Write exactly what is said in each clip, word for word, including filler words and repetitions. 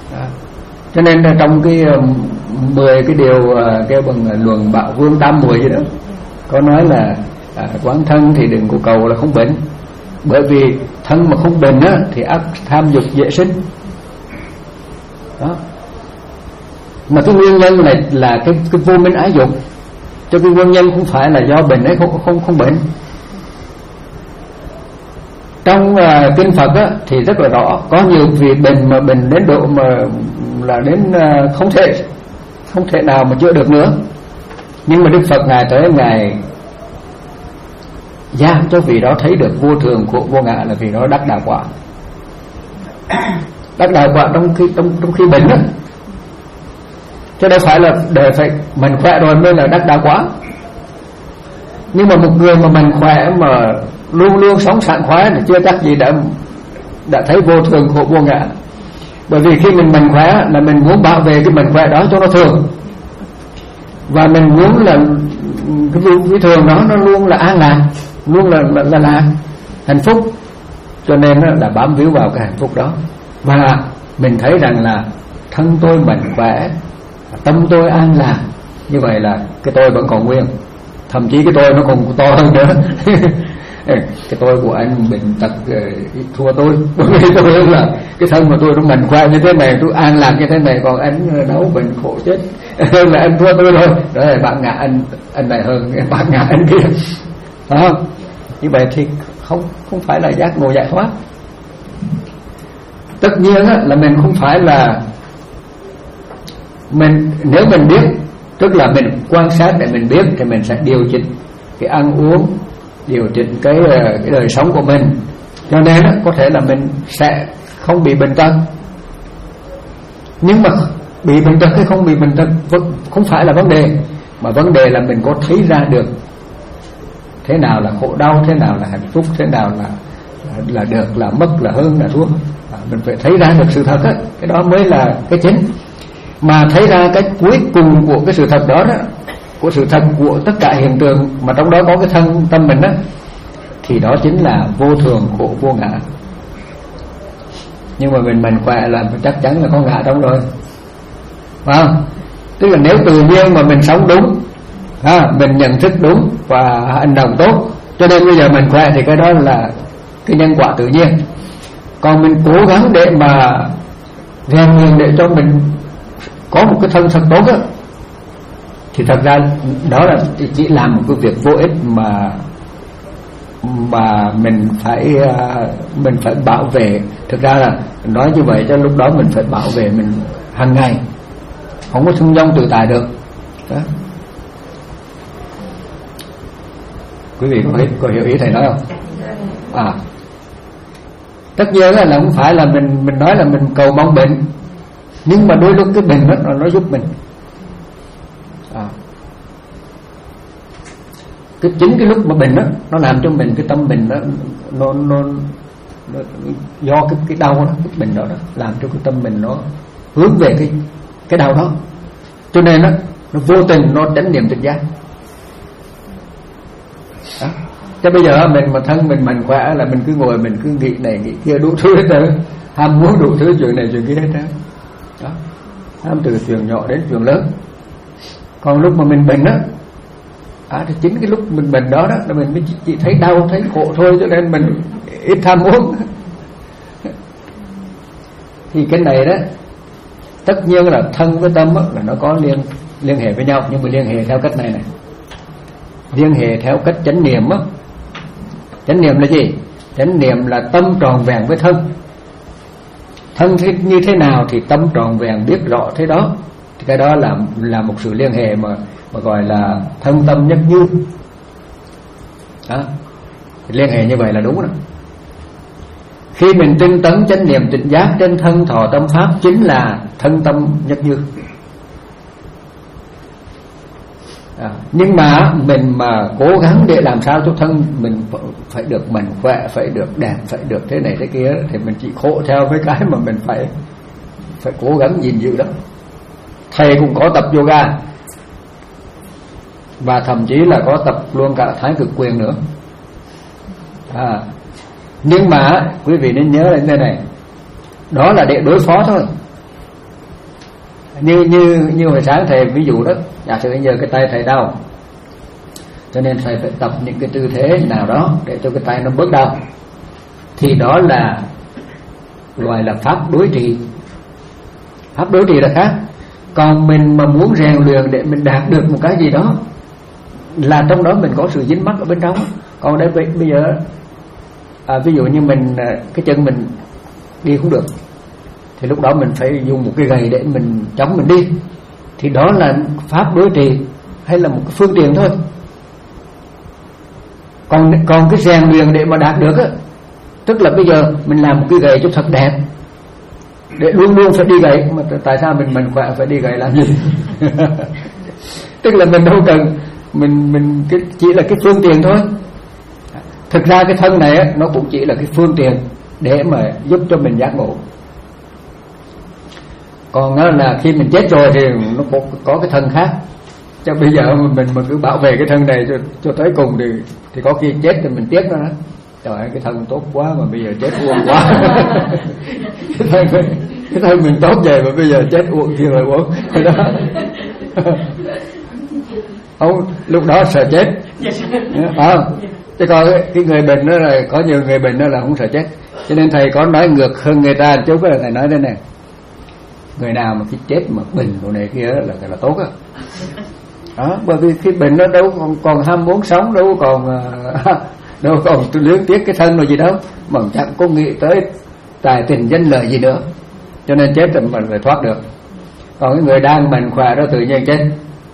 À, cho nên là trong cái mười cái điều kêu bằng luận Bảo Vương tam muội gì đó có nói là à, quán thân thì đừng có cầu là không bệnh, bởi vì thân mà không bệnh á thì ác tham dục dễ sinh đó. Mà cái nguyên nhân này là cái cái vô minh ái dục, cho cái nguyên nhân không phải là do bệnh ấy không không không bệnh. Trong uh, kinh Phật á, thì rất là rõ, có nhiều vị bệnh mà bệnh đến độ mà là đến uh, không thể không thể nào mà chữa được nữa, nhưng mà Đức Phật ngài tới ngài giam cho vị đó thấy được vô thường của vô ngã, là vì đó đắc đạo quả. Đắc đạo quả trong khi trong trong khi bệnh á, chứ đâu phải là để phải mình khỏe rồi mới là đắc đạo quả. Nhưng mà một người mà mình khỏe mà luôn luôn sống sảng khoái thì chưa chắc gì đã đã thấy vô thường khổ vô ngã. Bởi vì khi mình mạnh khỏe là mình muốn bảo vệ cái mạnh khỏe đó cho nó thường, và mình muốn là cái cái thường đó nó luôn là an lạc, luôn là là, là, là hạnh phúc, cho nên là bám víu vào cái hạnh phúc đó. Và mình thấy rằng là thân tôi mạnh khỏe, tâm tôi an lạc, như vậy là cái tôi vẫn còn nguyên, thậm chí cái tôi nó còn to hơn nữa. Cái tôi của anh bệnh tật thua tôi, bởi vì tôi là cái thân mà tôi nó mạnh khỏe như thế này, tôi an lạc như thế này, còn anh đau bệnh khổ chết hơn là anh thua tôi rồi. Đó là bạn ngã anh anh này hơn bạn ngã anh kia, phải không? Như vậy thì không không phải là giác ngộ giải thoát. Tất nhiên á, là mình không phải là mình, nếu mình biết, tức là mình quan sát để mình biết, thì mình sẽ điều chỉnh cái ăn uống, điều chỉnh cái cái đời sống của mình, cho nên á, có thể là mình sẽ không bị bệnh tật. Nhưng mà bị bệnh tật hay không bị bệnh tật không phải là vấn đề, mà vấn đề là mình có thấy ra được thế nào là khổ đau, thế nào là hạnh phúc, thế nào là là được, là mất, là hơn, là thua. À, mình phải thấy ra được sự thật á, cái đó mới là cái chính. Mà thấy ra cái cuối cùng của cái sự thật đó đó, của sự thật của tất cả hiện tượng, mà trong đó có cái thân tâm mình đó, thì đó chính là vô thường khổ vô ngã. Nhưng mà mình mình khỏe là chắc chắn là có ngã trong rồi, phải không? Tức là nếu tự nhiên mà mình sống đúng, à, mình nhận thức đúng và hành động tốt, cho nên bây giờ mình khỏe, thì cái đó là cái nhân quả tự nhiên. Còn mình cố gắng để mà rèn luyện để cho mình có một cái thân thật tốt á, thì thật ra đó là chỉ làm một cái việc vô ích mà mà mình phải mình phải bảo vệ. Thực ra là nói như vậy cho lúc đó mình phải bảo vệ mình hàng ngày, không có thong dong tự tại được đó. Quý vị có, có hiểu ý thầy nói không? À, tất nhiên là, là không phải là mình mình nói là mình cầu mong bệnh, nhưng mà đôi lúc cái bệnh đó nó giúp mình. À, cái chính cái lúc mà bệnh đó nó làm cho mình cái tâm mình đó, nó nó, nó do cái cái đau đó, cái bệnh đó, đó làm cho cái tâm mình nó hướng về cái cái đau đó, cho nên đó, nó vô tình nó tránh niệm tỉnh giác. Đó. Thế bây giờ mình mà thân mình mạnh khỏe là mình cứ ngồi mình cứ nghĩ này nghĩ kia đủ thứ hết trơn, ham muốn đủ thứ chuyện này chuyện kia hết trơn. Đó, ham từ chuyện nhỏ đến chuyện lớn. Còn lúc mà mình bệnh đó, à, thì chính cái lúc mình bệnh đó đó là mình mới chỉ thấy đau thấy khổ thôi, cho nên mình ít tham muốn. Thì cái này đó tất nhiên là thân với tâm đó, là nó có liên liên hệ với nhau, nhưng mà liên hệ theo cách này này, liên hệ theo cách chánh niệm á. Chánh niệm là gì? Chánh niệm là tâm tròn vẹn với thân. Thân như thế nào thì tâm tròn vẹn biết rõ thế đó. Thì cái đó là là một sự liên hệ mà mà gọi là thân tâm nhất như. Đó. Liên hệ như vậy là đúng đó. Khi mình tinh tấn chánh niệm tỉnh giác trên thân thọ tâm pháp, chính là thân tâm nhất như. À, nhưng mà mình mà cố gắng để làm sao cho thân mình phải được mạnh khỏe, phải được đẹp, phải được thế này thế kia, thì mình chỉ khổ theo với cái mà mình phải phải cố gắng gìn giữ đó. Thầy cũng có tập yoga, và thậm chí là có tập luôn cả thái cực quyền nữa. À, nhưng mà quý vị nên nhớ là như thế này, đó là để đối phó thôi. Như như như hồi sáng thầy ví dụ đó, giả sử bây giờ cái tay thầy đau, cho nên thầy phải tập những cái tư thế nào đó để cho cái tay nó bớt đau, thì đó là gọi là pháp đối trị. Pháp đối trị là khác. Còn mình mà muốn rèn luyện để mình đạt được một cái gì đó, là trong đó mình có sự dính mắc ở bên trong. Còn đây bây giờ à, ví dụ như mình cái chân mình đi không được, thì lúc đó mình phải dùng một cái gậy để mình chống mình đi, thì đó là pháp đối trị hay là một cái phương tiện thôi. Còn còn cái rèn luyện để mà đạt được á, tức là bây giờ mình làm một cái gậy cho thật đẹp, để luôn luôn phải đi gậy. Mà tại sao mình mình khỏe phải đi gậy làm gì? Tức là mình đâu cần, mình mình cái, chỉ là cái phương tiện thôi. Thực ra cái thân này á, nó cũng chỉ là cái phương tiện để mà giúp cho mình giác ngộ. Còn đó là khi mình chết rồi thì nó có, có cái thân khác. Chứ bây giờ mình mà cứ bảo vệ cái thân này cho, cho tới cùng thì thì có khi chết thì mình tiếc nó đó. Trời ơi, cái thân tốt quá mà bây giờ chết uổng quá. cái, thân, cái thân mình tốt vậy mà bây giờ chết uổng kia rồi uổng. Đó. Không, lúc đó sợ chết. À, chứ còn cái người bệnh đó là có nhiều người bệnh đó là không sợ chết. Cho nên thầy có nói ngược hơn người ta chút là thầy nói thế này: người nào mà khi chết mà bệnh đồ này kia là là tốt á. Đó, bởi vì khi bệnh nó đâu còn, còn ham muốn sống, đâu còn đâu còn tôi luyến tiếc cái thân rồi gì đâu, mà chẳng có nghĩ tới tài tình danh lợi gì nữa, cho nên chết thì mình phải thoát được. Còn cái người đang mạnh khỏe đó tự nhiên chết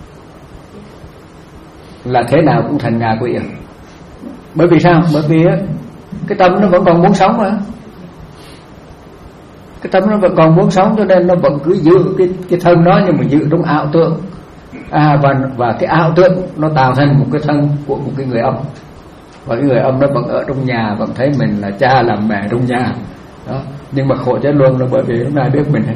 là thế nào cũng thành ngạ quỷ. Bởi vì sao? Bởi vì cái tâm nó vẫn còn muốn sống mà, cái tâm nó vẫn còn muốn sống, cho nên nó vẫn cứ giữ cái cái thân đó, nhưng mà giữ trong ảo tưởng. À, và và cái ảo tưởng nó tạo thành một cái thân của một cái người âm, và cái người âm nó vẫn ở trong nhà, vẫn thấy mình là cha làm mẹ trong nhà đó, nhưng mà khổ chết luôn là bởi vì không ai biết mình hết.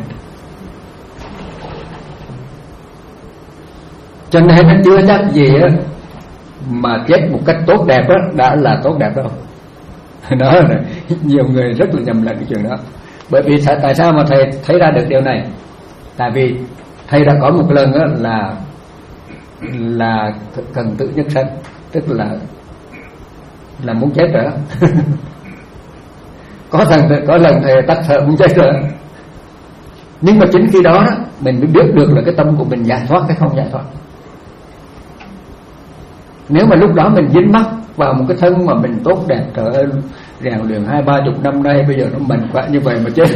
Cho nên nó chưa chắc gì á mà chết một cách tốt đẹp đó đã là tốt đẹp đâu. Đó là nhiều người rất là nhầm lẫn cái chuyện đó. Bởi vì tại sao mà thầy thấy ra được điều này? Tại vì thầy đã có một lần đó là là cần tự nhất sanh, tức là là muốn chết rồi đó. có lần có lần thầy tắt thở muốn chết rồi, nhưng mà chính khi đó mình mới biết được là cái tâm của mình giải thoát hay không giải thoát. Nếu mà lúc đó mình dính mắc vào một cái thân mà mình tốt đẹp, trời ơi, rèn luyện hai ba chục năm nay, bây giờ nó mạnh khỏe như vậy mà chết.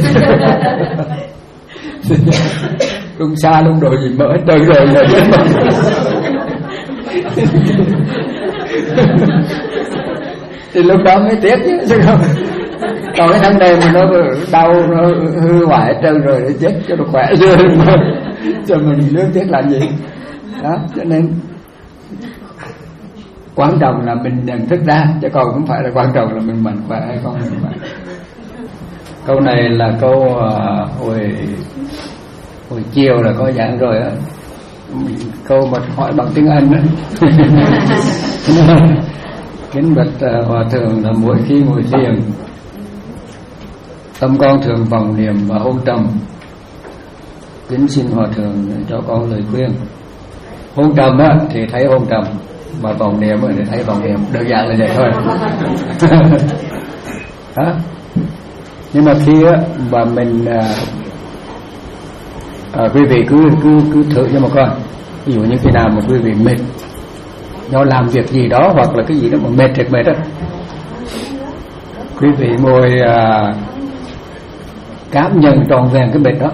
Luôn xa luôn rồi gì mở trời rồi là chết mà. Thì lúc đó mới tiếc chứ, chứ không. Còn cái thân này mà nó đau, nó hư hoại hết trơn rồi để chết cho nó khỏe chứ, cho mình luyến tiếc làm gì. Đó, cho nên quan trọng là mình nhận thức ra, chứ còn không phải là quan trọng là mình mạnh khỏe hay không mạnh khỏe. Câu này là câu uh, hồi hồi chiều là có giảng rồi á, câu mà hỏi bằng tiếng Anh á. Kính bạch uh, hòa thượng, là mỗi khi ngồi thiền, tâm con thường vọng niệm và hôn trầm. Kính xin hòa thượng cho con lời khuyên. Hôn trầm á thì thấy hôn trầm, mà vọng niệm thì thấy vọng niệm, đơn giản là vậy thôi. Đó. Nhưng mà khi á mà mình à, à, quý vị cứ cứ cứ thử cho mà coi. Ví dụ như khi nào mà quý vị mệt do làm việc gì đó, hoặc là cái gì đó mà mệt thiệt mệt đó, quý vị ngồi à, cảm nhận tròn vẹn cái mệt đó.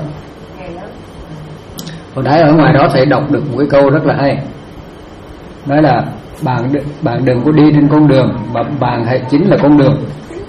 Hồi nãy ở ngoài đó thầy đọc được một cái câu rất là hay, nói là bạn bạn đừng có đi trên con đường, mà bạn hãy chính là con đường.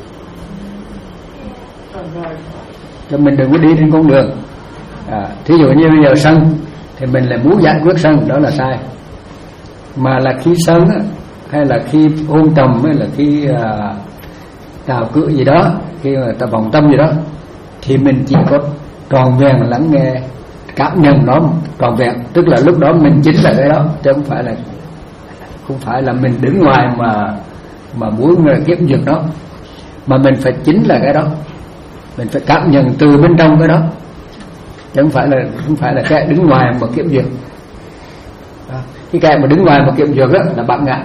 Cho mình đừng có đi trên con đường. À, thí dụ như bây giờ sân thì mình lại muốn giải quyết sân, đó là sai. Mà là khi sân á, hay là khi hôn trầm, hay là khi à, cào cự gì đó, khi mà ta vọng tâm gì đó, thì mình chỉ có tròn vẹn lắng nghe, cảm nhận nó tròn vẹn. Tức là lúc đó mình chính là cái đó, chứ không phải là không phải là mình đứng ngoài mà mà muốn kiếm việc đó, mà mình phải chính là cái đó, mình phải cảm nhận từ bên trong cái đó. chứ không phải là không phải là kẻ đứng ngoài mà kiểm duyệt. Đó. Cái kẻ mà đứng ngoài mà kiểm duyệt đó là bản ngã,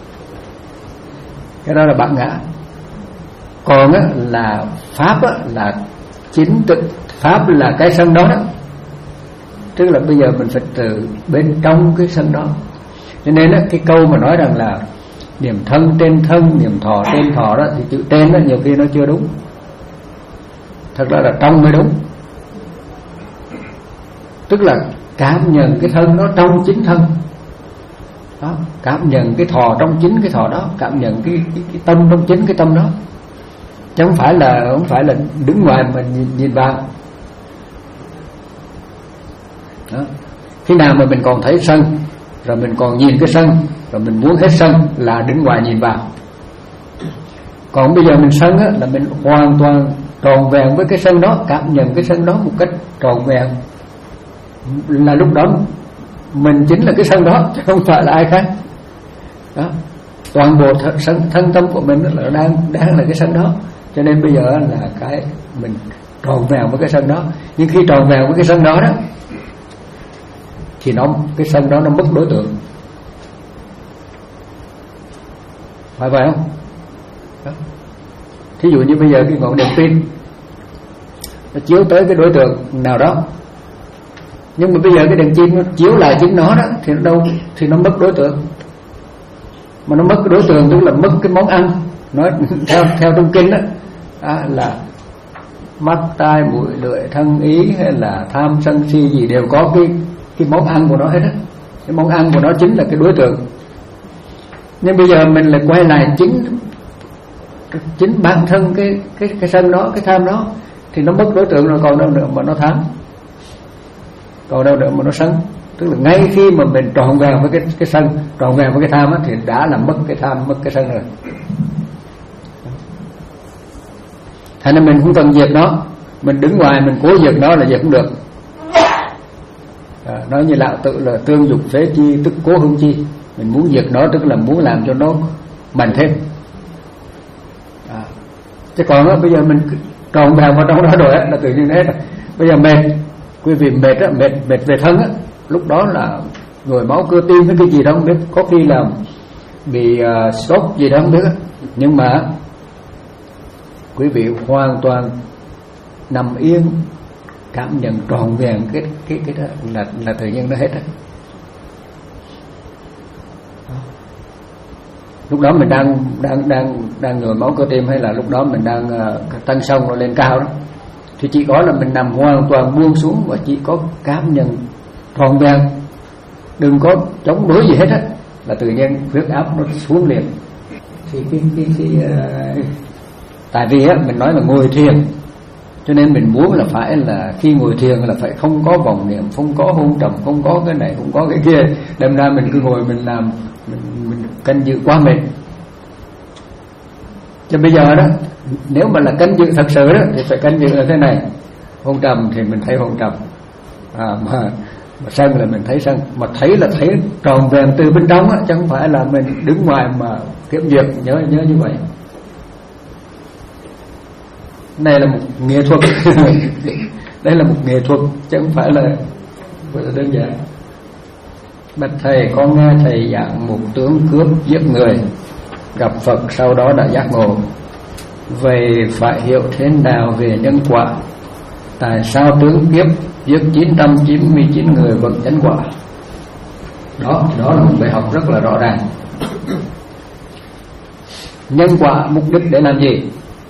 cái đó là bản ngã. Còn á, là pháp á, là chính tự pháp là cái sân đó đó, tức là bây giờ mình phải từ bên trong cái sân đó. Cho nên á, cái câu mà nói rằng là niệm thân trên thân, niệm thọ trên thọ đó, thì chữ trên đó nhiều khi nó chưa đúng. Thật ra là trong mới đúng. Tức là cảm nhận cái thân nó trong chính thân đó, cảm nhận cái thọ trong chính cái thọ đó, cảm nhận cái, cái, cái tâm trong chính cái tâm đó, chứ không phải là không phải là đứng ngoài mà nhìn, nhìn vào đó. Khi nào mà mình còn thấy sân, rồi mình còn nhìn cái sân, rồi mình muốn hết sân là đứng ngoài nhìn vào. Còn bây giờ mình sân á, là mình hoàn toàn tròn vẹn với cái sân đó, cảm nhận cái sân đó một cách tròn vẹn, là lúc đó mình chính là cái sân đó, chứ không phải là ai khác đó. Toàn bộ thân, thân, thân tâm của mình là đang đang là cái sân đó. Cho nên bây giờ là cái mình tròn vẹn với cái sân đó. Nhưng khi tròn vẹn với cái sân đó đó, thì nó cái sân đó nó mất đối tượng, phải vậy không đó. Thí dụ như bây giờ cái ngọn đèn pin nó chiếu tới cái đối tượng nào đó, nhưng mà bây giờ cái đèn pin nó chiếu lại chính nó đó, thì nó đâu, thì nó mất đối tượng. Mà nó mất cái đối tượng tức là mất cái món ăn. Nói theo theo trong kinh đó, à, là mắt tai mũi lưỡi thân ý hay là tham sân si gì đều có cái cái món ăn của nó hết á. Cái món ăn của nó chính là cái đối tượng. Nhưng bây giờ mình lại quay lại chính chính bản thân cái cái cái sân đó, cái tham đó, thì nó mất đối tượng rồi, còn đâu nữa mà nó tham, còn đâu nữa mà nó sân. Tức là ngay khi mà mình tròn vẹn với cái cái sân, tròn vẹn với cái tham á, thì đã làm mất cái tham, mất cái sân rồi. Thành ra mình không cần diệt nó, mình đứng ngoài mình cố diệt nó là diệt không được. À, nói như Lão Tự là tương dục phế chi tức cố hưng chi. Mình muốn diệt nó tức là muốn làm cho nó mạnh thêm. À, chứ còn đó, bây giờ mình tròn vẹn vào trong đó rồi á, là tự nhiên hết. Bây giờ mệt, quý vị mệt á, mệt mệt về thân á, lúc đó là nhồi máu cơ tim với cái gì đó không biết, có khi là bị uh, stroke gì đó không biết á. Nhưng mà quý vị hoàn toàn nằm yên, cảm nhận trọn vẹn cái cái cái đó là là tự nhiên nó hết á. Lúc đó mình đang đang đang đang nhồi máu cơ tim, hay là lúc đó mình đang uh, tăng sông nó lên cao đó, thì chỉ có là mình nằm hoàn toàn buông xuống và chỉ có cảm nhận trọn vẹn, đừng có chống đối gì hết á, là tự nhiên huyết áp nó xuống liền. Thì cái cái cái uh, tại vì á mình nói là ngồi thiền, cho nên mình muốn là phải là khi ngồi thiền là phải không có vọng niệm, không có hôn trầm, không có cái này, không có cái kia. Đâm ra mình cứ ngồi mình làm, mình, mình canh giữ quá mệt. Cho bây giờ đó, nếu mà là canh giữ thật sự đó, thì phải canh giữ là thế này. Hôn trầm thì mình thấy hôn trầm, à, mà, mà sân là mình thấy sân. Mà thấy là thấy tròn vẹn từ bên trong á, chứ không phải là mình đứng ngoài mà kiểm duyệt. Nhớ nhớ như vậy. Đây là một nghệ thuật. Đây là một nghệ thuật chứ không phải là đơn giản. Bạch thầy, con nghe thầy giảng một tướng cướp giết người, gặp Phật sau đó đã giác ngộ. Vậy phải hiểu thế nào về nhân quả? Tại sao tướng kiếp giết chín trăm chín mươi chín người vẫn chánh quả? Đó, đó là một bài học rất là rõ ràng. Nhân quả mục đích để làm gì?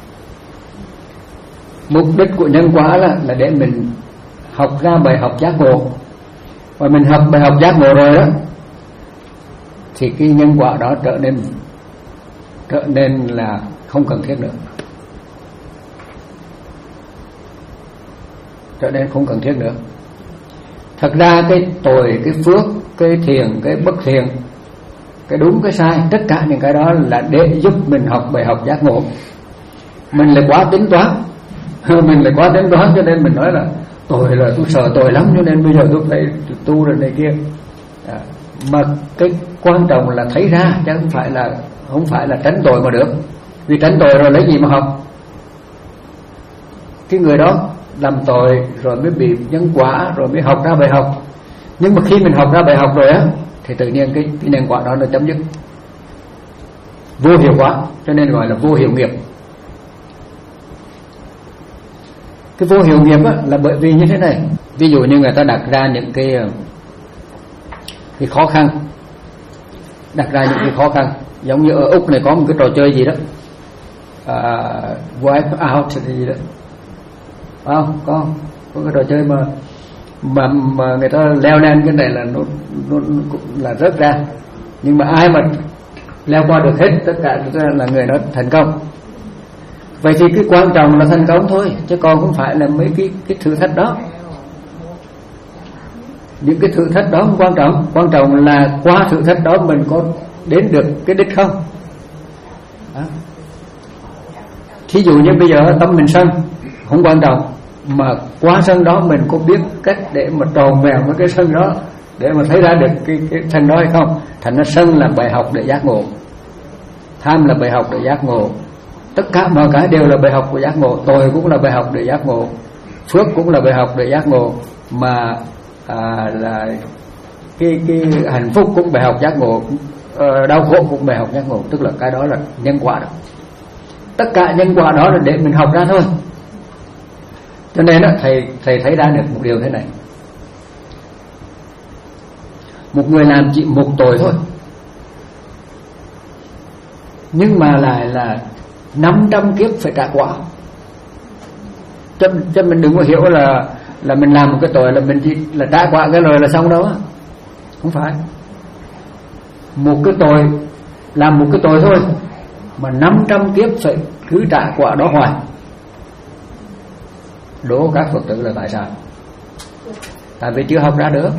Mục đích của nhân quả là, là để mình học ra bài học giác ngộ. Và mình học bài học giác ngộ rồi đó, thì cái nhân quả đó trở nên trở nên là không cần thiết nữa. Trở nên không cần thiết nữa. Thật ra cái tội, cái phước, cái thiện, cái bất thiện, cái đúng, cái sai, tất cả những cái đó là để giúp mình học bài học giác ngộ. Mình lại quá tính toán, mình lại quá tính toán cho nên mình nói là tội là tôi sợ tội lắm, cho nên bây giờ tôi phải tu rồi này kia. À, mà cái quan trọng là thấy ra, chứ không phải là không phải là tránh tội mà được. Vì tránh tội rồi lấy gì mà học? Cái người đó làm tội rồi mới bị nhân quả, rồi mới học ra bài học. Nhưng mà khi mình học ra bài học rồi á thì tự nhiên cái, cái nhân quả đó nó chấm dứt, vô hiệu quả, cho nên gọi là vô hiệu nghiệp. Cái vô hiệu nghiệp á là bởi vì như thế này. Ví dụ như người ta đặt ra những cái cái khó khăn, đặt ra những cái khó khăn, giống như ở Úc này có một cái trò chơi gì đó, uh, wipe out gì đó, phải không? Có có cái trò chơi mà mà mà người ta leo lên cái này là nó, nó, nó là rớt ra, nhưng mà ai mà leo qua được hết tất cả là người đó thành công. Vậy thì cái quan trọng là thành công thôi, chứ còn không phải là mấy cái cái thử thách đó. Những cái thử thách đó không quan trọng, quan trọng là qua thử thách đó mình có đến được cái đích không đó. Thí dụ như bây giờ tâm mình sân không quan trọng, mà qua sân đó mình có biết cách để mà tròn vẹn với cái sân đó, để mà thấy ra được cái, cái sân đó hay không. Thành ra sân là bài học để giác ngộ, tham là bài học để giác ngộ, tất cả mọi cái đều là bài học của giác ngộ. Tội cũng là bài học để giác ngộ, phước cũng là bài học để giác ngộ, mà à, là cái cái hạnh phúc cũng bài học giác ngộ, đau khổ cũng bài học giác ngộ. Tức là cái đó là nhân quả đó. Tất cả nhân quả đó là để mình học ra thôi. Cho nên đó, thầy thầy thấy ra được một điều thế này: một người làm chỉ một tội thôi, nhưng mà lại là năm trăm kiếp phải trả quả. Cho, cho mình đừng có hiểu là là mình làm một cái tội là mình chỉ là trả quả cái rồi là xong đâu á. Không phải. Một cái tội, làm một cái tội thôi mà năm trăm kiếp phải cứ trả quả đó hoài. Đố các Phật tử là tại sao? Tại vì chưa học ra được.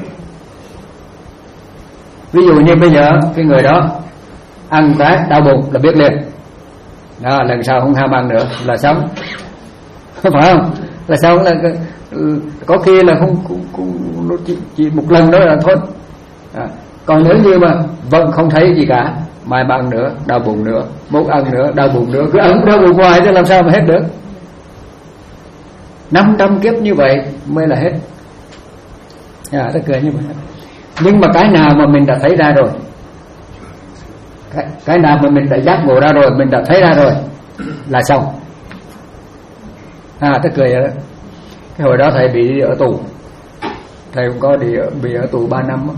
Ví dụ như bây giờ cái người đó ăn cái đau bụng là biết liền đó, lần sau không ham ăn nữa là xong. Không phải không? Là xong là có khi là không, không, không chỉ, chỉ một lần đó là thôi à. Còn nếu như mà vẫn không thấy gì cả, mai mà ăn nữa đau bụng nữa, mốt ăn nữa đau bụng nữa, cứ ăn đau bụng hoài chứ làm sao mà hết được. Năm trăm kiếp như vậy mới là hết à, tất cả như vậy. Nhưng mà cái nào mà mình đã thấy ra rồi, cái, cái nào mà mình đã giác ngộ ra rồi, mình đã thấy ra rồi là xong à, tất cười vậy đó. Cái hồi đó thầy bị ở tù, thầy cũng có đi ở, bị ở tù ba năm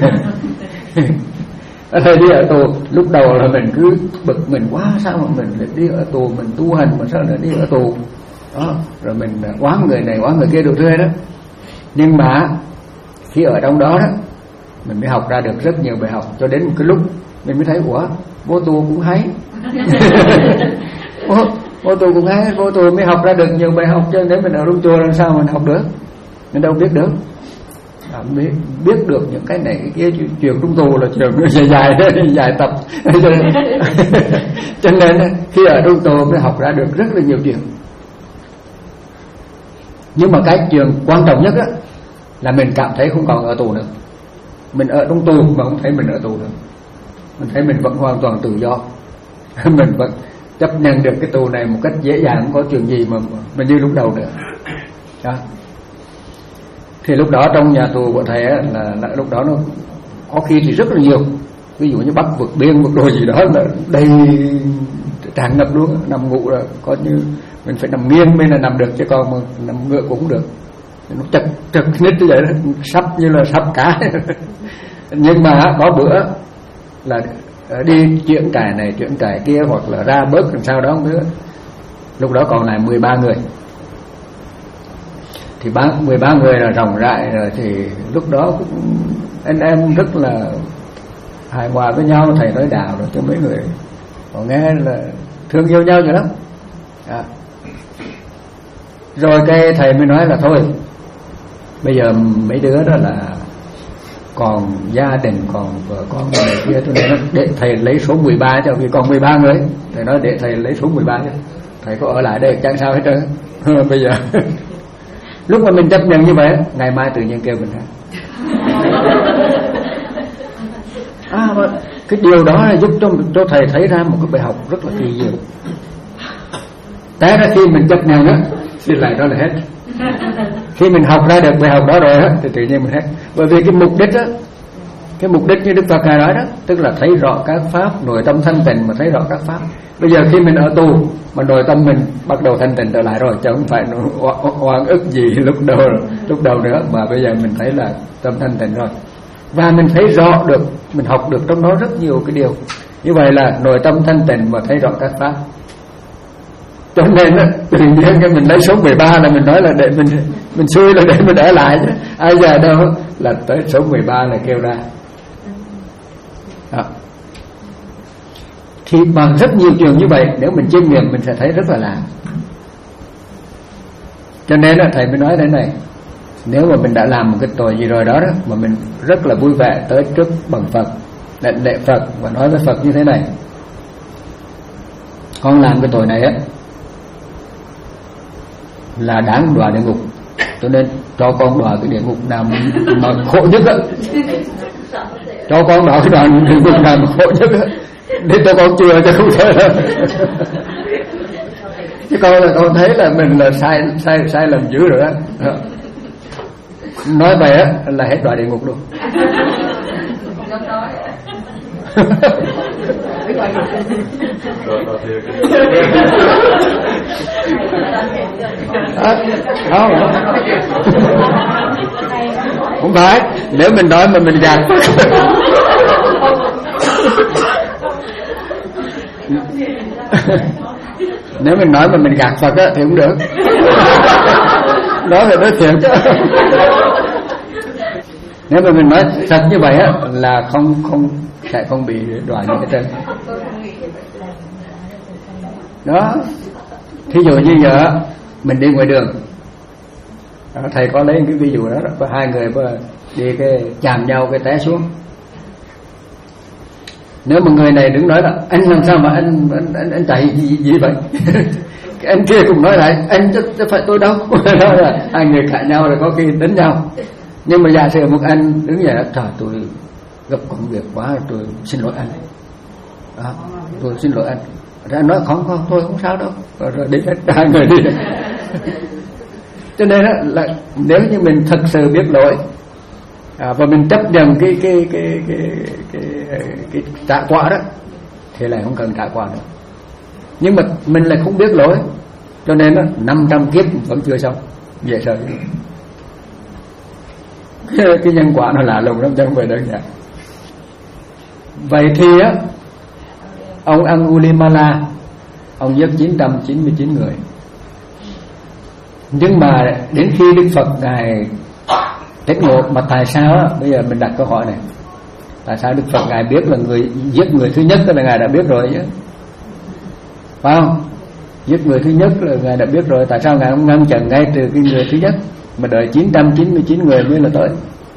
thầy đi ở tù, lúc đầu là mình cứ bực mình quá, sao mà mình lại đi ở tù, mình tu hành mà sao lại đi ở tù đó, rồi mình oán người này oán người kia đủ thứ đó. Nhưng mà khi ở trong đó đó mình mới học ra được rất nhiều bài học, cho đến một cái lúc mình mới thấy ủa, vô tù cũng hay vô, vô tù cũng hay, vô tù mới học ra được nhiều bài học, chứ nếu mình ở trong chùa làm sao mình học được, mình đâu biết được à, biết, biết được những cái này cái kia. Chuyện trong tù là chuyện dài dài đó, dài tập cho nên khi ở trong tù mới học ra được rất là nhiều chuyện. Nhưng mà cái chuyện quan trọng nhất á là mình cảm thấy không còn ở tù nữa. Mình ở trong tù mà không thấy mình ở tù nữa, mình thấy mình vẫn hoàn toàn tự do mình vẫn chấp nhận được cái tù này một cách dễ dàng, không có chuyện gì mà mình như lúc đầu nữa đó. Thì lúc đó trong nhà tù của thầy á, là, là lúc đó nó có khi thì rất là nhiều, ví dụ như bắt vượt biên vượt đồi gì đó là đầy tràn ngập luôn, nằm ngủ là có như mình phải nằm nghiêng mới là nằm được, chứ còn mà nằm ngựa cũng không được, nó chật chật nít như vậy, sắp như là sắp cá nhưng mà có bữa là đi chuyển trại này chuyển trại kia, hoặc là ra bớt làm sao đó không biết. Lúc đó còn lại mười ba người, thì mười ba người là ròng rại rồi, thì lúc đó cũng anh em rất là hài hòa với nhau. Thầy nói đạo rồi cho mấy người còn nghe là thương yêu nhau vậy lắm à. Rồi cái thầy mới nói là thôi bây giờ mấy đứa đó là còn gia đình, còn vợ con này kia, cho nên để thầy lấy số mười ba cho, vì còn mười ba người. Thầy nói để thầy lấy số mười ba chứ, thầy có ở lại đây chẳng sao hết trơn bây giờ lúc mà mình chấp nhận như vậy, ngày mai tự nhiên kêu mình ra à, mà cái điều đó là giúp cho, cho thầy thấy ra một cái bài học rất là kỳ diệu. Té ra khi mình chấp nhận á thì lại đó là hết Khi mình học ra được bài học đó rồi á, thì tự nhiên mình thấy. Bởi vì cái mục đích á, cái mục đích như Đức Phật Ngài nói đó, tức là thấy rõ các pháp, nội tâm thanh tịnh mà thấy rõ các pháp. Bây giờ khi mình ở tù mà nội tâm mình bắt đầu thanh tịnh trở lại rồi, chứ không phải oan ức gì lúc đầu lúc đầu nữa, mà bây giờ mình thấy là tâm thanh tịnh rồi, và mình thấy rõ được, mình học được trong đó rất nhiều cái điều. Như vậy là nội tâm thanh tịnh và thấy rõ các pháp. Cho nên á, tự nhiên cái mình lấy số mười ba là mình nói là để mình mình xui là để mình ở lại chứ ai giờ đâu, là tới số mười ba là kêu ra. Đó. Thì bằng rất nhiều trường như vậy, nếu mình chiêm nghiệm mình sẽ thấy rất là lạ. Cho nên là thầy mới nói thế này, nếu mà mình đã làm một cái tội gì rồi đó, đó mà mình rất là vui vẻ tới trước bằng Phật, đảnh lễ Phật và nói với Phật như thế này: con làm cái tội này á là đáng đọa địa ngục, cho nên cho con đọa cái địa ngục nào mà khổ nhất á, cho con đọa cái đoạn địa ngục nào mà khổ nhất á, để cho con chừa cho không thể đâu. Chứ con là con thấy là mình là sai sai sai lầm dữ rồi đó. Nói vậy á là hết đọa địa ngục luôn. À, không, không phải. Nếu mình nói mà mình gạt nếu mình nói mà mình gạt Phật á thì cũng được. Đó là nói thiệt chứ. Nếu mà mình nói thật như vậy á là không không sẽ không bị đọa những cái trên. Đó. Thí dụ như giờ mình đi ngoài đường, đó, thầy có lấy cái ví dụ đó, có hai người đi cái chạm nhau cái té xuống. Nếu mà người này đứng nói là anh làm sao mà anh anh anh, anh chạy gì, gì vậy? Cái anh kia cũng nói lại anh chứ phải tôi đâu. Đó là hai người cãi nhau rồi có khi đánh nhau. Nhưng mà giả sử một anh đứng dậy, trời tôi gặp công việc quá, tôi xin lỗi anh. À, tôi xin lỗi anh. Ra nói không không tôi không sao đâu. Rồi, rồi đi hết hai người đi. Cho nên là nếu như mình thật sự biết lỗi, à, và mình chấp nhận cái cái cái cái cái, cái, cái trả quả đó, thì lại không cần trả quả nữa. Nhưng mà mình lại không biết lỗi, cho nên năm trăm kiếp vẫn chưa xong, dễ sợ. Cái, cái nhân quả nó lạ lùng lắm chứ không phải đơn giản. Vậy thì á, ông Angulimala, ông giết chín trăm chín mươi chín người. Nhưng mà đến khi Đức Phật Ngài tỉnh ngộ, mà tại sao á, bây giờ mình đặt câu hỏi này, tại sao Đức Phật Ngài biết là người giết người thứ nhất là Ngài đã biết rồi chứ, phải không? Giết người thứ nhất là Ngài đã biết rồi, tại sao Ngài không ngăn chặn ngay từ cái người thứ nhất mà đợi chín trăm chín mươi chín người mới là tới?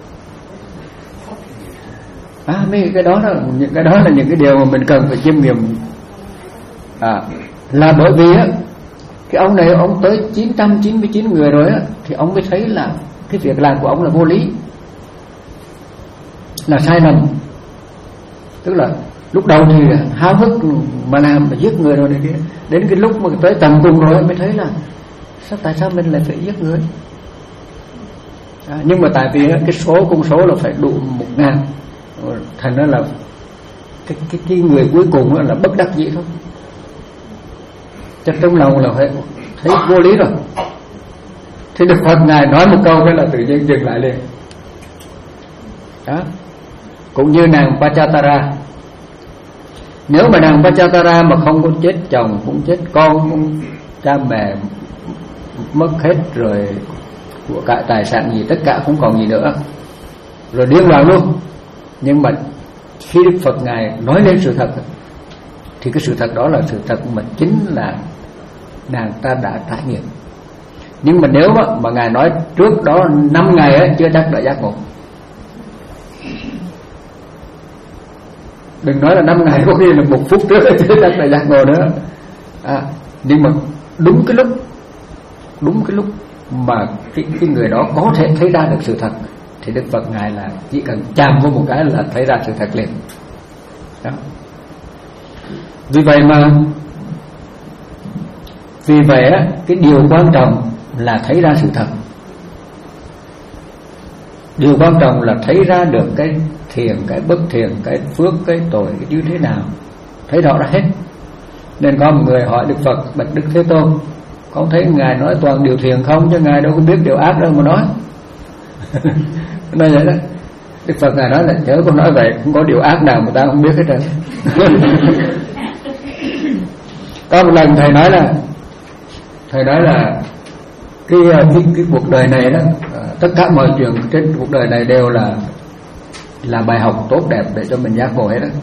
À, mấy cái đó, đó những cái đó là những cái điều mà mình cần phải chiêm nghiệm. À, là bởi vì á, cái ông này ông tới chín trăm chín mươi chín người rồi á, thì ông mới thấy là cái việc làm của ông là vô lý, là sai lầm. Tức là lúc đầu thì háo hức mà làm, mà giết người rồi này kia, đến cái lúc mà tới tầm cùng rồi mới thấy là sao, tại sao mình lại phải giết người? À, nhưng mà tại vì cái số con số là phải đủ một ngàn, thành ra là cái, cái, cái người cuối cùng là bất đắc dĩ thôi. Chắc trong lòng là phải thấy vô lý rồi. Thì Đức Phật Ngài nói một câu cái là tự nhiên dừng lại liền. Đó. Cũng như nàng Pachatara, nếu mà nàng Pachatara mà không có chết chồng, cũng chết con, cũng cha mẹ mất hết rồi, của cải tài sản gì tất cả không còn gì nữa, rồi điên loạn luôn. Nhưng mà khi Đức Phật Ngài nói lên sự thật thì cái sự thật đó là sự thật mà chính là nàng ta đã trải nghiệm. Nhưng mà nếu mà, mà Ngài nói trước đó năm ngày ấy, chưa chắc đã giác ngộ. Đừng nói là năm ngày, có khi là một phút trước ấy, chưa chắc đã giác ngộ nữa. À, nhưng mà đúng cái lúc đúng cái lúc mà cái, cái người đó có thể thấy ra được sự thật thì Đức Phật Ngài là chỉ cần chạm vô một cái là thấy ra sự thật liền. Đó. Vì vậy mà Vì vậy á, cái điều quan trọng là thấy ra sự thật. Điều quan trọng là thấy ra được cái thiện, cái bất thiện, cái phước, cái tội như thế nào, thấy rõ ra hết. Nên có một người hỏi Đức Phật: bạch Đức Thế Tôn, con thấy Ngài nói toàn điều thiện không, chứ Ngài đâu có biết điều ác đâu mà nói. Nói vậy đó. Đức Phật Ngài nói là chớ con nói vậy, không có điều ác nào mà ta không biết hết trơn. Có một lần thầy nói là thầy nói là cái cái, cái cuộc đời này đó, tất cả mọi chuyện trên cuộc đời này đều là là bài học tốt đẹp để cho mình giác ngộ hết đó.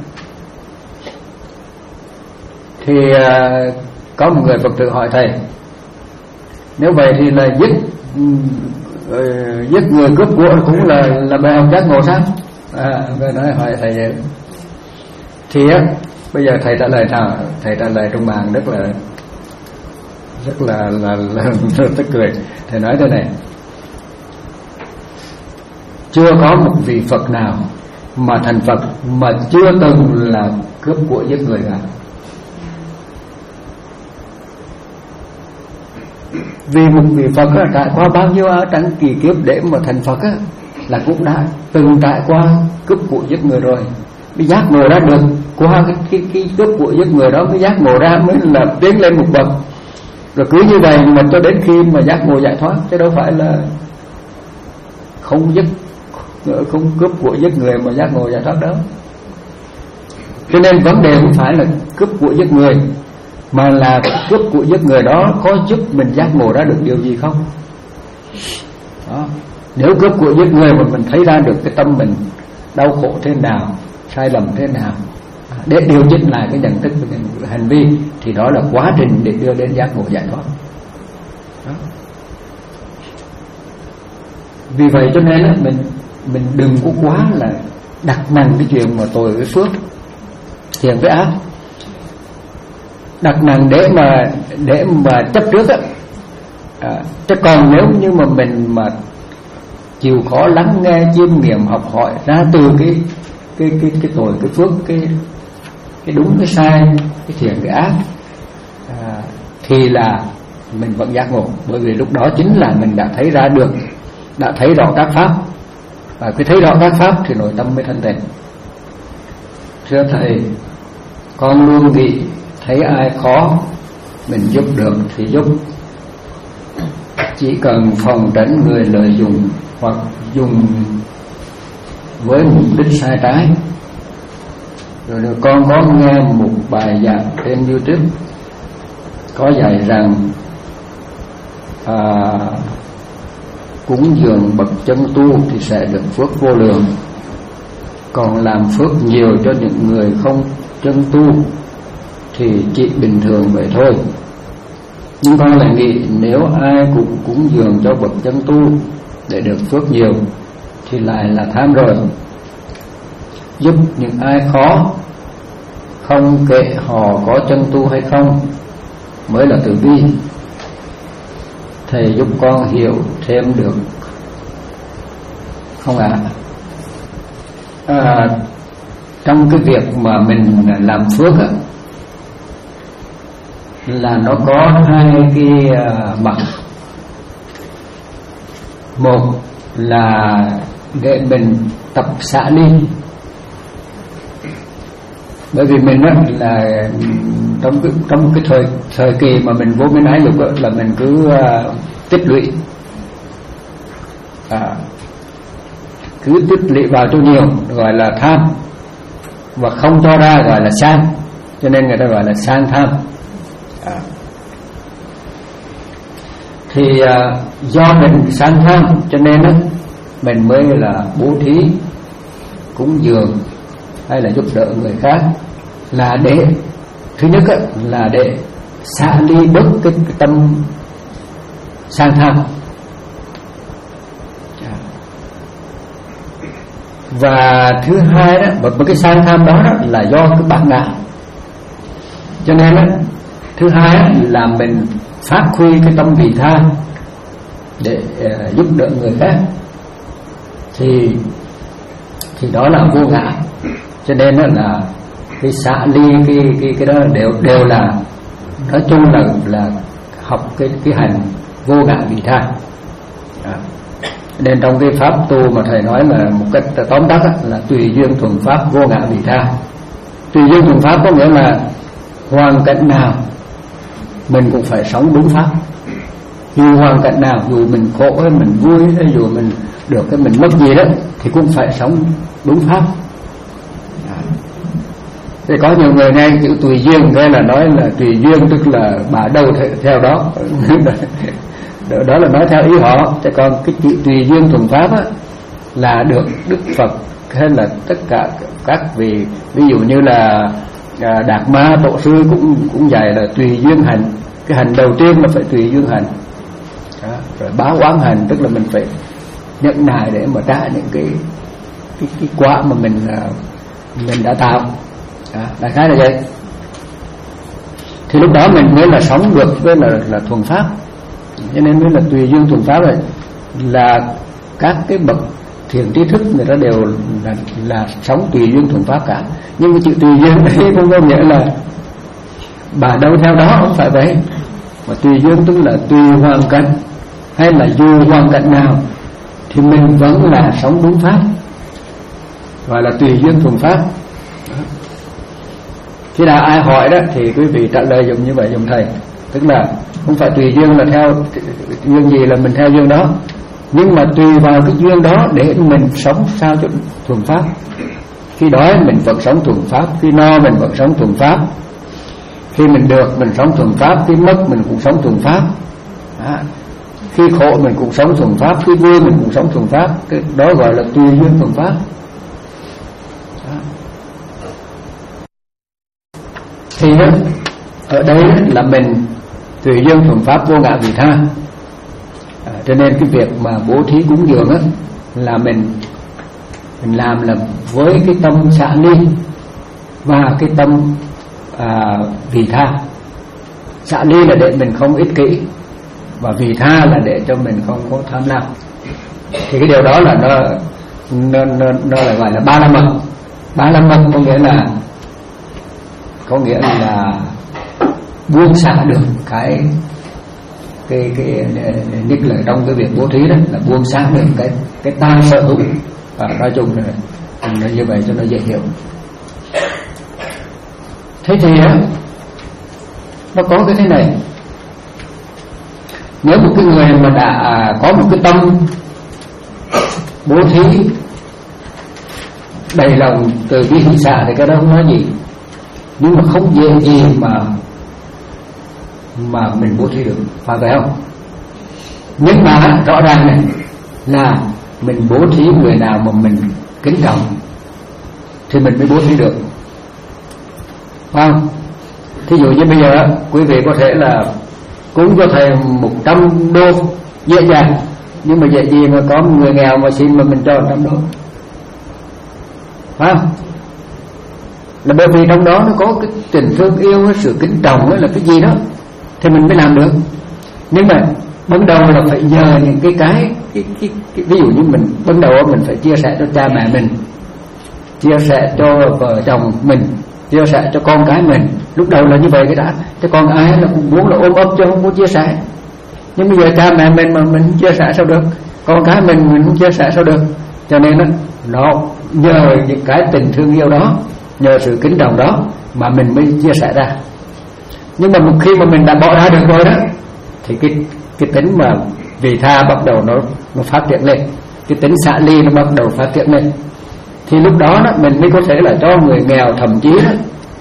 Thì uh, có một người Phật tử hỏi thầy: nếu vậy thì là giết uh, giết người cướp của cũng là là bài học giác ngộ sao? À, người nói hỏi thầy vậy. Thì á, bây giờ thầy trả lời nào? Thầy trả lời trong mạng rất là rất là là, là, là tức cười. Thầy nói thế này: chưa có một vị Phật nào mà thành Phật mà chưa từng là cướp của giết người cả. Vì một vị Phật á, trải qua bao nhiêu áo trắng kỳ kiếp để mà thành Phật á, là cũng đã từng trải qua cướp của giết người rồi, mới giác ngộ ra được. Qua cái, cái, cái cướp của giết người đó mới giác ngộ ra, mới là tiến lên một bậc. Rồi cứ như vậy mà cho đến khi mà giác ngộ giải thoát, chứ đâu phải là không giết, không cướp của giết người mà giác ngộ giải thoát đâu. Cho nên vấn đề không phải là cướp của giết người, mà là cướp của giết người đó có giúp mình giác ngộ ra được điều gì không? Đó. Nếu cướp của giết người mà mình thấy ra được cái tâm mình đau khổ thế nào, sai lầm thế nào, để điều chỉnh lại cái nhận thức của cái hành vi, thì đó là quá trình để đưa đến giác ngộ giải thoát. Đó. Vì vậy cho nên là mình mình đừng có quá là đặt nặng cái chuyện mà tội với phước, thiện với ác, đặt nặng để mà để mà chấp trước á. À, chứ còn nếu như mà mình mà chịu khó lắng nghe, chiêm nghiệm, học hỏi ra từ cái cái cái cái tội, cái phước, cái cái đúng, cái sai, cái thiện, cái ác, à, thì là mình vẫn giác ngộ. Bởi vì lúc đó chính là mình đã thấy ra được, đã thấy rõ các pháp, và khi thấy rõ các pháp thì nội tâm mới thanh tịnh. Thưa thầy, con luôn nghĩ thấy ai khó mình giúp được thì giúp, chỉ cần phòng tránh người lợi dụng hoặc dùng với mục đích sai trái. Rồi được con có nghe một bài giảng trên YouTube có dạy rằng à, cúng dường bậc chân tu thì sẽ được phước vô lượng, còn làm phước nhiều cho những người không chân tu thì chỉ bình thường vậy thôi. Nhưng con lại nghĩ nếu ai cũng cúng dường cho bậc chân tu để được phước nhiều thì lại là tham rồi. Giúp những ai khó, không kệ họ có chân tu hay không, mới là từ bi. Thầy giúp con hiểu thêm được không ạ? À? À, trong cái việc mà mình làm phước á, là nó có hai cái uh, mặt. Một là để mình tập xả ly. Bởi vì mình á, là trong cái, trong cái thời thời kỳ mà mình vô minh ái dục á, là mình cứ uh, tích lũy, à, cứ tích lũy vào cho nhiều, gọi là tham, và không cho ra gọi là sang, cho nên người ta gọi là sang tham. À. Thì à, do mình sang tham cho nên á, mình mới là bố thí, cúng dường hay là giúp đỡ người khác, là để thứ nhất á, là để xả ly bớt cái, cái tâm sang tham. Và thứ hai đó, bởi cái sang tham đó, đó là do cái bản ngã, cho nên đó, thứ hai đó, là mình phát huy cái tâm vị tha để uh, giúp đỡ người khác, thì thì đó là vô ngã. Cho nên đó là cái xả ly, cái cái cái đó đều đều là nói chung là là học cái cái hành vô ngã vị tha. À, nên trong cái pháp tu mà thầy nói là một cách tóm tắt là tùy duyên thuần pháp vô ngã vị tha. Tùy duyên thuần pháp có nghĩa là hoàn cảnh nào mình cũng phải sống đúng pháp. Dù hoàn cảnh nào, dù mình khổ hay mình vui hay dù mình được cái mình mất gì đó thì cũng phải sống đúng pháp. À, thì có nhiều người nghe chữ tùy duyên nghe là nói là tùy duyên tức là bà đâu theo đó. Đó là nói theo ý họ. Chứ còn cái chữ tùy duyên thuần pháp á, là được Đức Phật hay là tất cả các vị, ví dụ như là à, Đạt Ma Tổ sư cũng cũng dạy là tùy duyên hành. Cái hành đầu tiên là phải tùy duyên hành. Đó, rồi báo oán hành tức là mình phải nhận nài để mà trả những cái cái, cái quả mà mình mình đã tạo. Đó, đại khái là vậy. Thì lúc đó mình mới là sống được với là là thuần pháp. Cho nên mới là tùy duyên thuần pháp rồi, là các cái bậc thiền trí thức người ta đều là, là sống tùy duyên thuần pháp cả. Nhưng cái chữ tùy duyên đấy không có nghĩa là bà đâu theo đó, không phải vậy. Mà tùy duyên tức là tùy hoàn cảnh, hay là dù hoàn cảnh nào thì mình vẫn là sống đúng pháp, gọi là tùy duyên thuần pháp. Khi nào ai hỏi đó thì quý vị trả lời dùng như vậy, dùng thầy, tức là không phải tùy duyên là theo duyên gì là mình theo duyên đó, nhưng mà tùy vào cái duyên đó để mình sống sao cho thuần pháp. Khi đói mình vẫn sống thuần pháp, khi no mình vẫn sống thuần pháp, khi mình được mình sống thuần pháp, khi mất mình cũng sống thuần pháp. Đó. Khi khổ mình cũng sống thuần pháp, khi vui mình cũng sống thuần pháp. Cái đó gọi là tùy duyên thuần pháp. Đó. Thì đó, ở đây là mình tùy duyên thuần pháp vô ngã vị tha. À, cho nên cái việc mà bố thí cúng dường á, là mình mình làm là với cái tâm xả ly và cái tâm à, vị tha. Xả ly là để mình không ích kỷ, và vị tha là để cho mình không có tham lam. Thì cái điều đó là nó nó nó, nó là gọi là ba la mật. Ba la mật có nghĩa là có nghĩa là buông xả được cái cái cái nhất là trong cái việc bố thí đó là buông xả được cái cái ta sở hữu. Và nói chung là nó như vậy cho nó dễ hiểu. Thế thì á, nó có cái thế này. Nếu một cái người mà đã có một cái tâm bố thí đầy lòng từ bi hỷ xả thì cái đó không nói gì, nhưng mà không dễ gì mà mà mình bố thí được, phải vậy không? Nhưng mà rõ ràng này là mình bố thí người nào mà mình kính trọng thì mình mới bố thí được, phải không? Thí dụ như bây giờ quý vị có thể là cúng cho thầy một trăm đô dễ dàng, nhưng mà dễ gì mà có một người nghèo mà xin mà mình cho một trăm đô, phải không? Là bởi vì trong đó nó có cái tình thương yêu, cái sự kính trọng là cái gì đó thì mình mới làm được. Nhưng mà ban đầu là phải nhờ những cái cái, cái, cái, cái ví dụ như mình ban đầu mình phải chia sẻ cho cha mẹ mình, chia sẻ cho vợ chồng mình, chia sẻ cho con cái mình. Lúc đầu là như vậy cái đã, chứ còn ai là cũng muốn là ôm ấp chứ không muốn chia sẻ. Nhưng bây giờ cha mẹ mình mà mình chia sẻ sao được, con cái mình mình không chia sẻ sao được. Cho nên đó, nó nhờ những cái tình thương yêu đó, nhờ sự kính trọng đó mà mình mới chia sẻ ra. Nhưng mà một khi mà mình đã bỏ ra được rồi đó thì cái cái tính mà vị tha bắt đầu nó nó phát triển lên, cái tính xả ly nó bắt đầu phát triển lên. Thì lúc đó, đó mình mới có thể là cho người nghèo, thậm chí đó,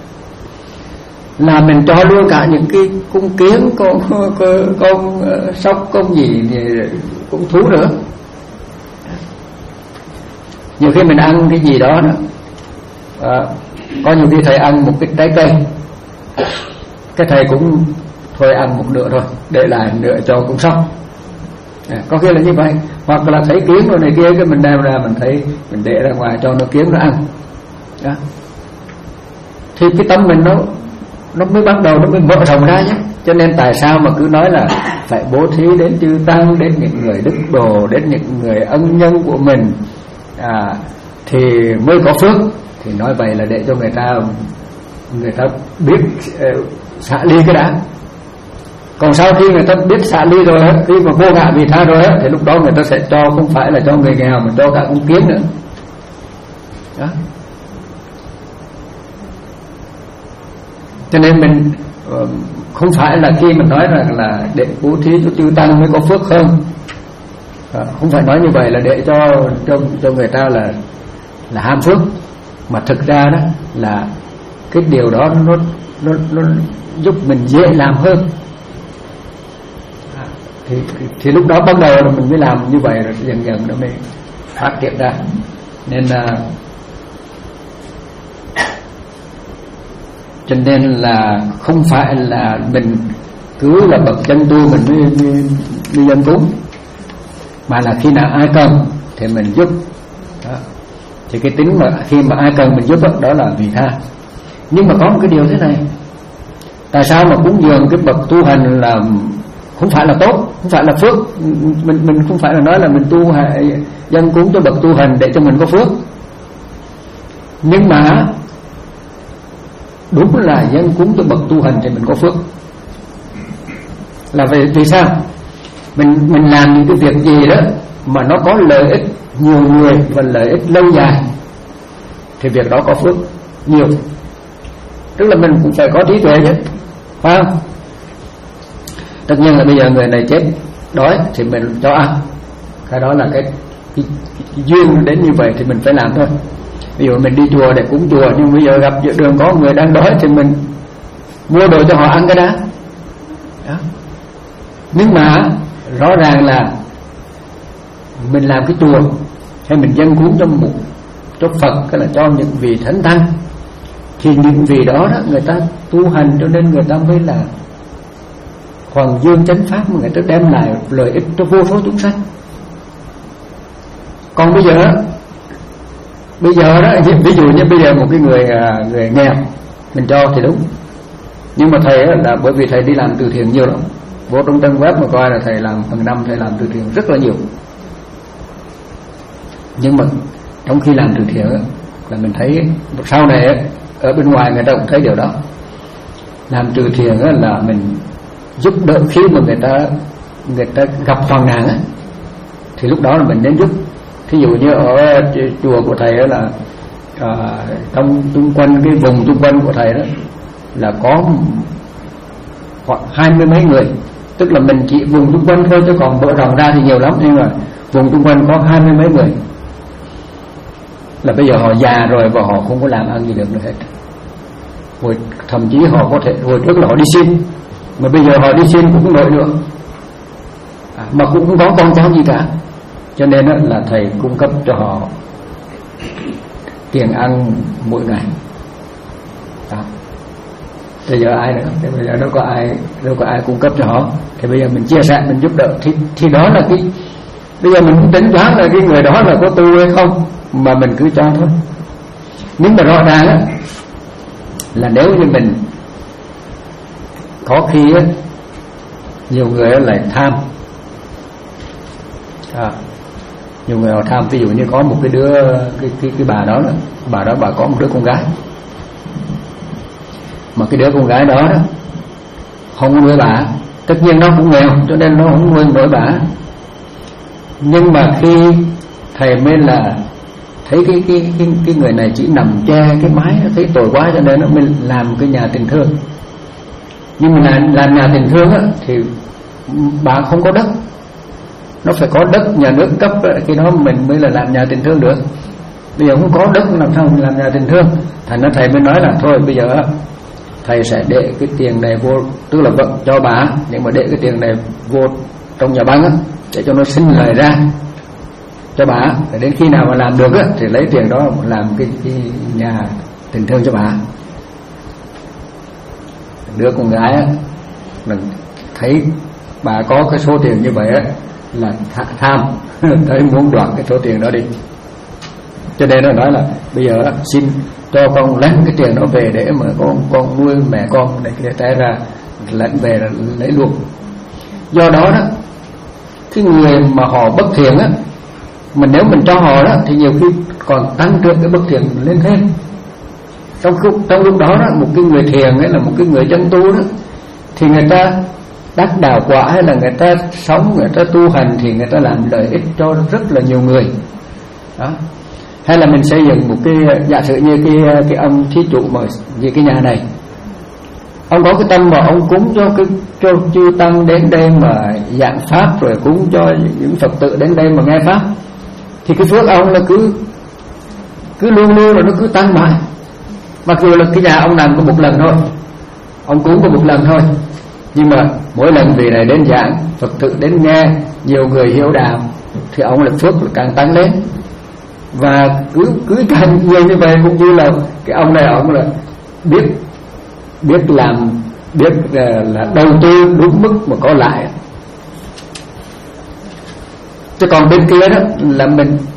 là mình cho luôn cả những cái con kiến, con con, con uh, sóc, con gì thì cũng thú nữa. Nhiều khi mình ăn cái gì đó, đó à, có nhiều khi thầy ăn một cái trái cây, cái thầy cũng thôi ăn một nửa thôi, để lại nửa cho con sóc. À, có khi là như vậy. Hoặc là thấy kiến rồi này kia, cái mình đem ra mình thấy mình để ra ngoài cho nó kiến nó ăn đó. Thì cái tâm mình nó nó mới bắt đầu nó mới mở rộng ra nhé. Cho nên tại sao mà cứ nói là phải bố thí đến chư tăng, đến những người đức đồ, đến những người ân nhân của mình à, thì mới có phước. Thì nói vậy là để cho người ta người ta biết uh, xả ly cái đã. Còn sau khi người ta biết xả ly rồi, khi mà vô ngã vị tha rồi thì lúc đó người ta sẽ cho, không phải là cho người nghèo mà cho cả con kiến nữa đó. Cho nên mình không phải là khi mình nói rằng là để bố thí cho chư tăng mới có phước hơn, không phải nói như vậy là để cho cho, cho người ta là là ham phước, mà thực ra đó là cái điều đó nó nó nó giúp mình dễ làm hơn. Thì, thì lúc đó bắt đầu là mình mới làm như vậy, rồi dần dần nó mới phát triển ra. Nên là cho nên là không phải là mình cứ là bậc chân tu mình mới, mới, mới dân cúng, mà là khi nào ai cần thì mình giúp đó. Thì cái tính mà khi mà ai cần mình giúp đó, đó là vị tha. Nhưng mà có một cái điều thế này, tại sao mà cúng dường cái bậc tu hành là không phải là tốt, không phải là phước. Mình mình không phải là nói là mình tu hay dân cúng cho bậc tu hành để cho mình có phước, nhưng mà đúng là dân cúng cho bậc tu hành thì mình có phước. Là vì, vì sao? Mình mình làm những cái việc gì đó mà nó có lợi ích nhiều người và lợi ích lâu dài thì việc đó có phước nhiều. Tức là mình cũng phải có trí tuệ chứ, phải không? Tất nhiên là bây giờ người này chết đói thì mình cho ăn, cái đó là cái, cái, cái duyên đến như vậy thì mình phải làm thôi. Ví dụ mình đi chùa để cúng chùa, nhưng bây giờ gặp giữa đường có người đang đói thì mình mua đồ cho họ ăn cái đó, đó. Nhưng mà rõ ràng là mình làm cái chùa hay mình dâng cúng cho một cho Phật, cái là cho những vị thánh tăng, thì những vị đó, đó người ta tu hành cho nên người ta mới là Hoàng Dương chánh pháp, mà người ta đem lại lợi ích cho vô số chúng sanh. Còn bây giờ bây giờ đó, ví dụ như bây giờ một cái người người nghèo mình cho thì đúng, nhưng mà thầy là bởi vì thầy đi làm từ thiện nhiều lắm, vô trong trang web mà coi là thầy làm phần năm thầy làm từ thiện rất là nhiều. Nhưng mà trong khi làm từ thiện là mình thấy sau này ở bên ngoài người ta cũng thấy điều đó. Làm từ thiện là mình giúp đỡ khi mà người ta người ta gặp hoàn nạn á, thì lúc đó là mình nên giúp. Thí dụ như ở chùa của thầy đó là à, trong xung quanh cái vùng xung quanh của thầy đó là có khoảng hai mươi mấy người, tức là mình chỉ vùng xung quanh thôi, chứ còn mở rộng ra thì nhiều lắm, nhưng mà vùng xung quanh có hai mươi mấy người. Là bây giờ họ già rồi và họ không có làm ăn gì được nữa hết. Hồi thậm chí họ có thể hồi trước là họ đi xin, mà bây giờ họ đi xin cũng không nổi nữa, à, mà cũng không có con cháu gì cả. Cho nên là thầy cung cấp cho họ tiền ăn mỗi ngày đó. Bây giờ ai nữa? Thì bây giờ đâu có ai đâu có ai cung cấp cho họ, thì bây giờ mình chia sẻ, mình giúp đỡ, thì thì đó là cái bây giờ mình cũng tính toán là cái người đó là có tu hay không, mà mình cứ cho thôi. Nhưng mà rõ ràng á, là nếu như mình có khi á, nhiều người lại tham, à, nhiều người họ tham. Ví dụ như có một cái đứa cái cái, cái bà đó, bà đó bà có một đứa con gái, mà cái đứa con gái đó, đó không nuôi bà, tất nhiên nó cũng nghèo cho nên nó không nuôi nổi bà. Nhưng mà khi thầy mới là thấy cái cái cái cái người này chỉ nằm che cái mái, thấy tội quá cho nên nó mới làm cái nhà tình thương. Nhưng mà làm, làm nhà tình thương á, thì bà không có đất, nó phải có đất nhà nước cấp cái đó mình mới là làm nhà tình thương được. Bây giờ không có đất làm sao mình làm nhà tình thương. Thành ra thầy mới nói là thôi bây giờ thầy sẽ để cái tiền này vô, tức là vẫn cho bà, nhưng mà để cái tiền này vô trong nhà băng á, để cho nó sinh lời ra cho bà. Để đến khi nào mà làm được á, thì lấy tiền đó làm cái, cái nhà tình thương cho bà. Đứa con gái á, mình thấy bà có cái số tiền như vậy á, là tham thấy muốn đoạt cái số tiền đó đi. Cho nên nó nói là bây giờ xin cho con lấy cái tiền đó về để mà con con nuôi mẹ con, để cái té ra lãnh về là lấy luôn. Do đó đó, cái người mà họ bất thiện á, mình nếu mình cho họ đó thì nhiều khi còn tăng trưởng cái bất thiện lên thêm. Trong lúc, trong lúc đó, đó một cái người thiền ấy là một cái người chân tu đó, thì người ta đắc đạo quả, hay là người ta sống, người ta tu hành thì người ta làm lợi ích cho rất là nhiều người đó. Hay là mình xây dựng một cái, giả sử như cái cái ông thí chủ mà về cái nhà này, ông có cái tâm mà ông cúng cho cái cho chư tăng đến đây mà giảng pháp, rồi cúng cho những Phật tử đến đây mà nghe pháp, thì cái phước ông là cứ cứ luôn luôn là nó cứ tăng mãi. Mặc dù là cái nhà ông làm có một lần thôi, ông cúng có một lần thôi, nhưng mà mỗi lần vị này đến giảng, Phật tử đến nghe, nhiều người hiểu đạo, thì ông là phước càng tăng lên. Và cứ cứ càng nhiều như vậy, cũng như là cái ông này ông là biết biết làm, biết là đầu tư đúng mức mà có lại. Chứ còn bên kia đó là mình